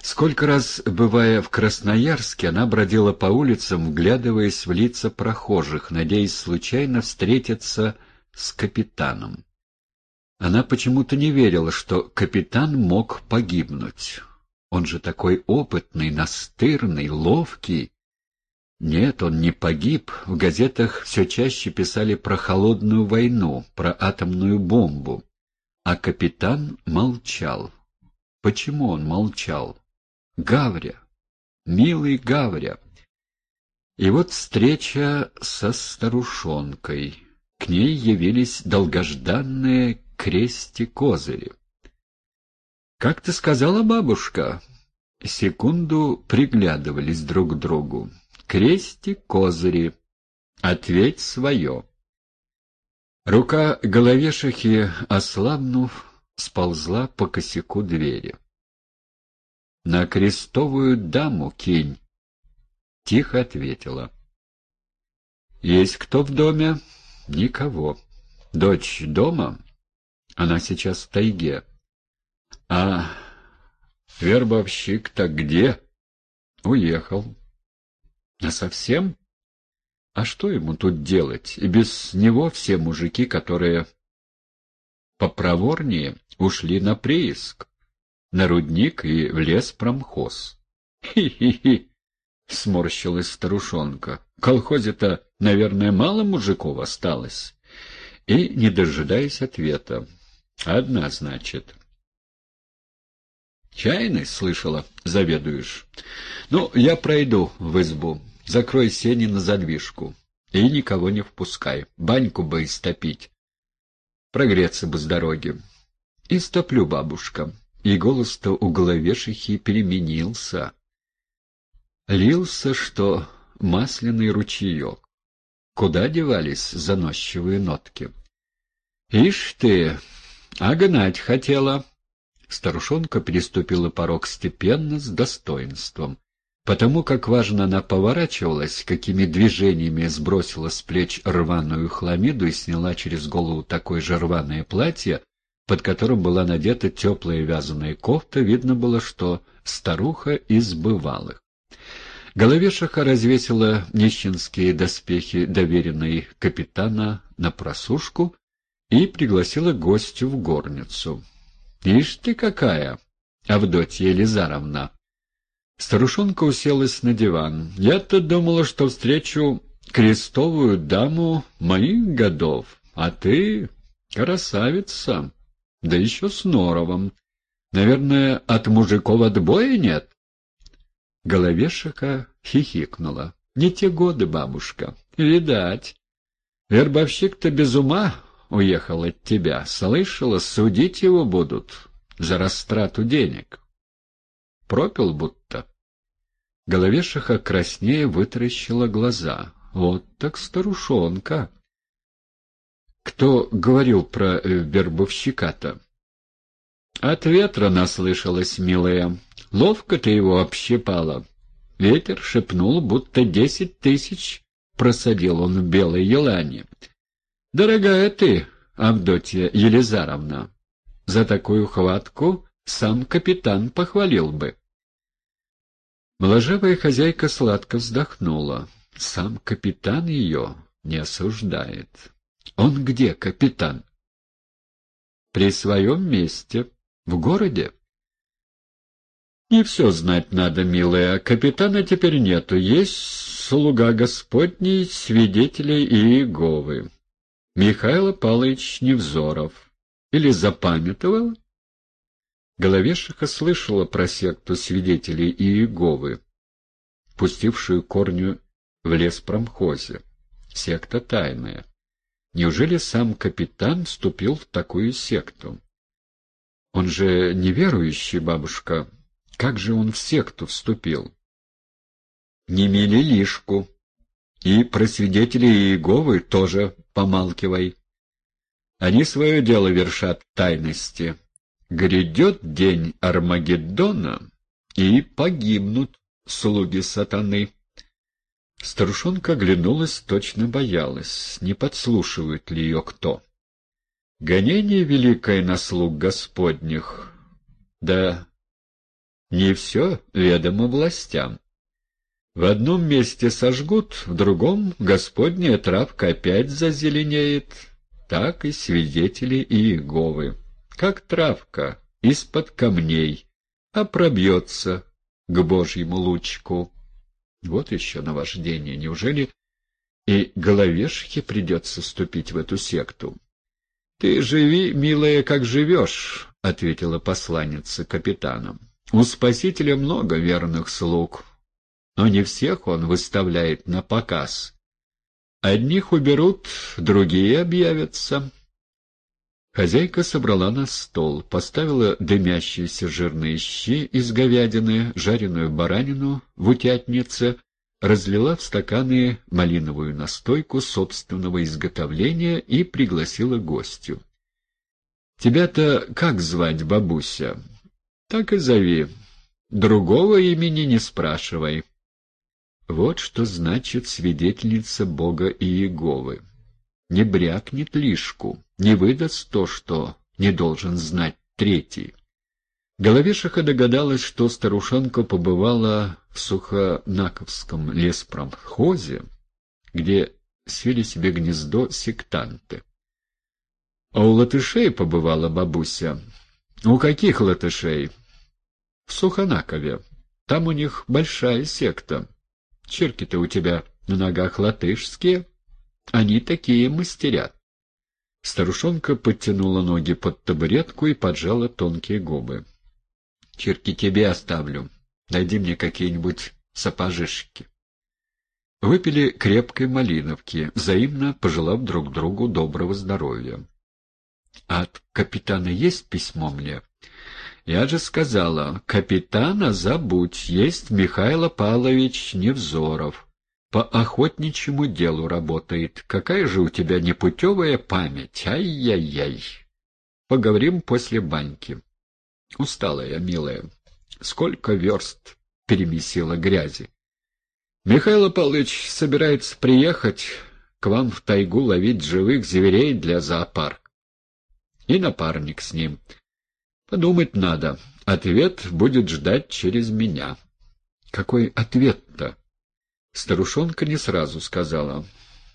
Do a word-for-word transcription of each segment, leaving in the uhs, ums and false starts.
Сколько раз, бывая в Красноярске, она бродила по улицам, вглядываясь в лица прохожих, надеясь случайно встретиться с капитаном. Она почему-то не верила, что капитан мог погибнуть. Он же такой опытный, настырный, ловкий. Нет, он не погиб. В газетах все чаще писали про холодную войну, про атомную бомбу. А капитан молчал. Почему он молчал? Гавря, милый Гавря. И вот встреча со старушонкой. К ней явились долгожданные крести-козыри. «Как ты сказала, бабушка?» Секунду приглядывались друг к другу. «Крести-козыри, ответь свое». Рука головешихи, ослабнув, сползла по косяку двери. «На крестовую даму кинь», — тихо ответила. «Есть кто в доме?» «Никого. Дочь дома?» «Она сейчас в тайге». «А вербовщик-то где?» «Уехал». «А совсем? А что ему тут делать? И без него все мужики, которые попроворнее, ушли на прииск, на рудник и в леспромхоз». «Хи-хи-хи!» — сморщилась старушонка. «В колхозе-то, наверное, мало мужиков осталось». И, не дожидаясь ответа: «Одна, значит». «Чайный, слышала, заведуешь? Ну, я пройду в избу. Закрой сени на задвижку. И никого не впускай. Баньку бы истопить. Прогреться бы с дороги». «Истоплю, бабушка». И голос-то у головешихи переменился. Лился, что масляный ручеек. Куда девались заносчивые нотки? «Ишь ты, а гнать хотела». Старушонка переступила порог степенно, с достоинством. Потому как важно она поворачивалась, какими движениями сбросила с плеч рваную хламиду и сняла через голову такое же рваное платье, под которым была надета теплая вязаная кофта, видно было, что старуха из бывалых. Головешиха развесила нищенские доспехи, доверенные капитана, на просушку и пригласила гостю в горницу. «Ишь ты какая, Авдотья Елизаровна!» Старушонка уселась на диван. «Я-то думала, что встречу крестовую даму моих годов, а ты красавица, да еще с норовом. Наверное, от мужиков отбоя нет?» Головешиха хихикнула. «Не те годы, бабушка. Видать. Вербовщик-то без ума уехал от тебя. Слышала, судить его будут за растрату денег. Пропил будто». Головешиха краснее вытаращила глаза. «Вот так старушонка!» «Кто говорил про э, вербовщика-то?» «От ветра наслышалась, милая. Ловко ты его общипала. Ветер шепнул, будто десять тысяч просадил он в Белой Елане. Дорогая ты, Авдотья Елизаровна, за такую хватку сам капитан похвалил бы». Моложавая хозяйка сладко вздохнула. Сам капитан ее не осуждает. «Он где, капитан?» «При своем месте. В городе». «Не все знать надо, милая. Капитана теперь нету. Есть слуга Господний, свидетелей Иеговы. Михаил Павлович Невзоров. Или запамятовал?» Головешиха слышала про секту свидетелей Иеговы, пустившую корню в леспромхозе. Секта тайная. Неужели сам капитан вступил в такую секту? Он же неверующий, бабушка. Как же он в секту вступил? «Не мели лишку. И про свидетелей Иеговы тоже помалкивай. Они свое дело вершат в тайности. Грядет день Армагеддона, и погибнут слуги сатаны». Старушонка оглянулась, точно боялась, не подслушивает ли ее кто. «Гонение великое на слуг Господних, да Не все ведомо властям. В одном месте сожгут, в другом Господняя травка опять зазеленеет. Так и свидетели Иеговы. Как травка из-под камней, а пробьется к Божьему лучку. Вот еще наваждение. Неужели и головешке придется вступить в эту секту? — Ты живи, милая, как живешь, — ответила посланница капитаном. — У Спасителя много верных слуг, но не всех он выставляет на показ. Одних уберут, другие объявятся. Хозяйка собрала на стол, поставила дымящиеся жирные щи из говядины, жареную баранину в утятнице, разлила в стаканы малиновую настойку собственного изготовления и пригласила гостю. — Тебя-то как звать, бабуся? — Так и зови. Другого имени не спрашивай. Вот что значит свидетельница Бога Иеговы. Не брякнет лишку, не выдаст то, что не должен знать третий. Головешиха догадалась, что старушонка побывала в Сухонаковском леспромхозе, где свели себе гнездо сектанты. — А у латышей побывала бабуся. — У каких латышей? — В Сухонакове. Там у них большая секта. Черки-то у тебя на ногах латышские. Они такие мастерят. Старушонка подтянула ноги под табуретку и поджала тонкие губы. — Черки тебе оставлю. Найди мне какие-нибудь сапожишки. Выпили крепкой малиновки, взаимно пожелав друг другу доброго здоровья. — А от капитана есть письмо мне? — Я же сказала, капитана забудь, есть Михаил Павлович Невзоров. По охотничьему делу работает. Какая же у тебя непутевая память, ай-яй-яй. Поговорим после баньки. Устала я, милая. Сколько верст перемесила грязи. Михаил Павлович собирается приехать к вам в тайгу ловить живых зверей для зоопарка. И напарник с ним. Подумать надо. Ответ будет ждать через меня. Какой ответ-то? Старушонка не сразу сказала.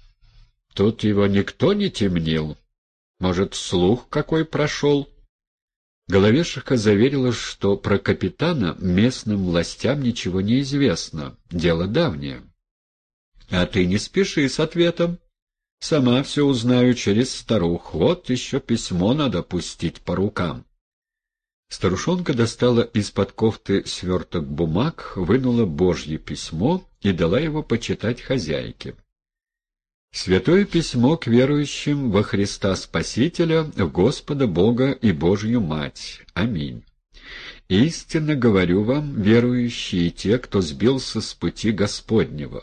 Тут его никто не темнил. Может, слух какой прошел? Головешиха заверила, что про капитана местным властям ничего не известно. Дело давнее. А ты не спеши с ответом. Сама все узнаю через старух. Вот еще письмо надо пустить по рукам. Старушонка достала из-под кофты сверток бумаг, вынула Божье письмо и дала его почитать хозяйке. «Святое письмо к верующим во Христа Спасителя, в Господа Бога и Божью Мать. Аминь. Истинно говорю вам, верующие, те, кто сбился с пути Господнего.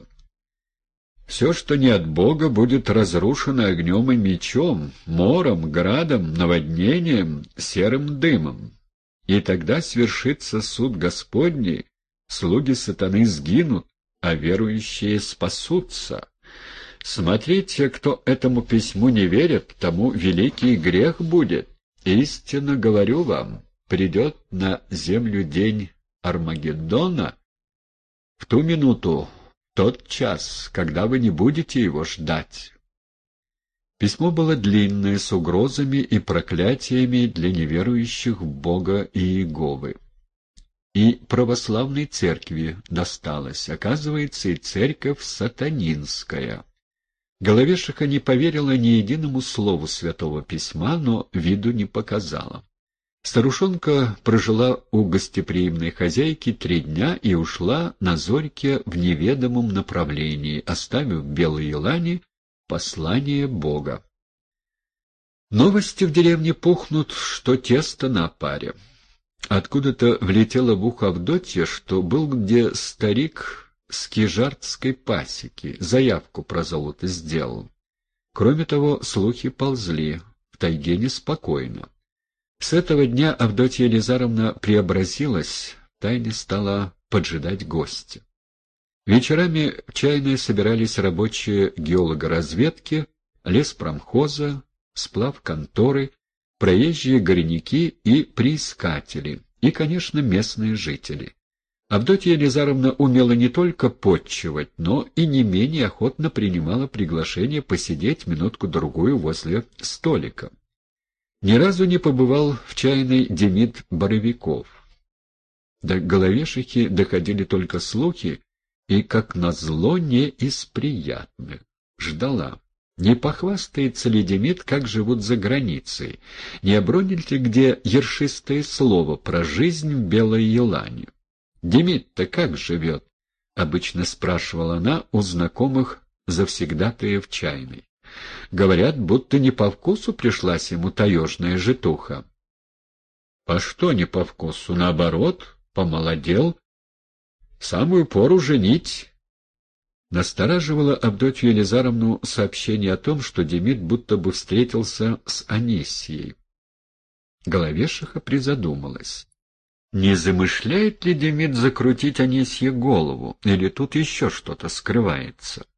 Все, что не от Бога, будет разрушено огнем и мечом, мором, градом, наводнением, серым дымом. И тогда свершится суд Господний, слуги сатаны сгинут, а верующие спасутся. Смотрите, кто этому письму не верит, тому великий грех будет. Истинно говорю вам, придет на землю день Армагеддона в ту минуту, тот час, когда вы не будете его ждать». Письмо было длинное, с угрозами и проклятиями для неверующих в Бога Иеговы. И православной церкви досталось, оказывается, и церковь сатанинская. Головешиха не поверила ни единому слову Святого Письма, но виду не показала. Старушонка прожила у гостеприимной хозяйки три дня и ушла на зорьке в неведомом направлении, оставив в Белой Елане послание Бога. Новости в деревне пухнут, что тесто на паре. Откуда-то влетело в ухо Авдотья, что был где старик с кижартской пасеки, заявку про золото сделал. Кроме того, слухи ползли, в тайге неспокойно. С этого дня Авдотья Елизаровна преобразилась, втайне стала поджидать гостя. Вечерами в чайной собирались рабочие геологоразведки, леспромхоза, сплавконторы, проезжие горняки и приискатели, и, конечно, местные жители. Авдотья Елизаровна умела не только потчевать, но и не менее охотно принимала приглашение посидеть минутку-другую возле столика. Ни разу не побывал в чайной Демид Боровиков. До Головешихи доходили только слухи, и, как назло, не из приятных. Ждала. Не похвастается ли Демид, как живут за границей? Не обронит ли где ершистое слово про жизнь в Белой Елане? «Демид-то как живет?» — обычно спрашивала она у знакомых завсегдатаев чайной. Говорят, будто не по вкусу пришлась ему таежная житуха. «По что не по вкусу? Наоборот, помолодел. Самую пору женить». Настораживало Авдотью Елизаровну сообщение о том, что Демид будто бы встретился с Анисьей. Головешиха призадумалась. Не замышляет ли Демид закрутить Анисье голову, или тут еще что-то скрывается?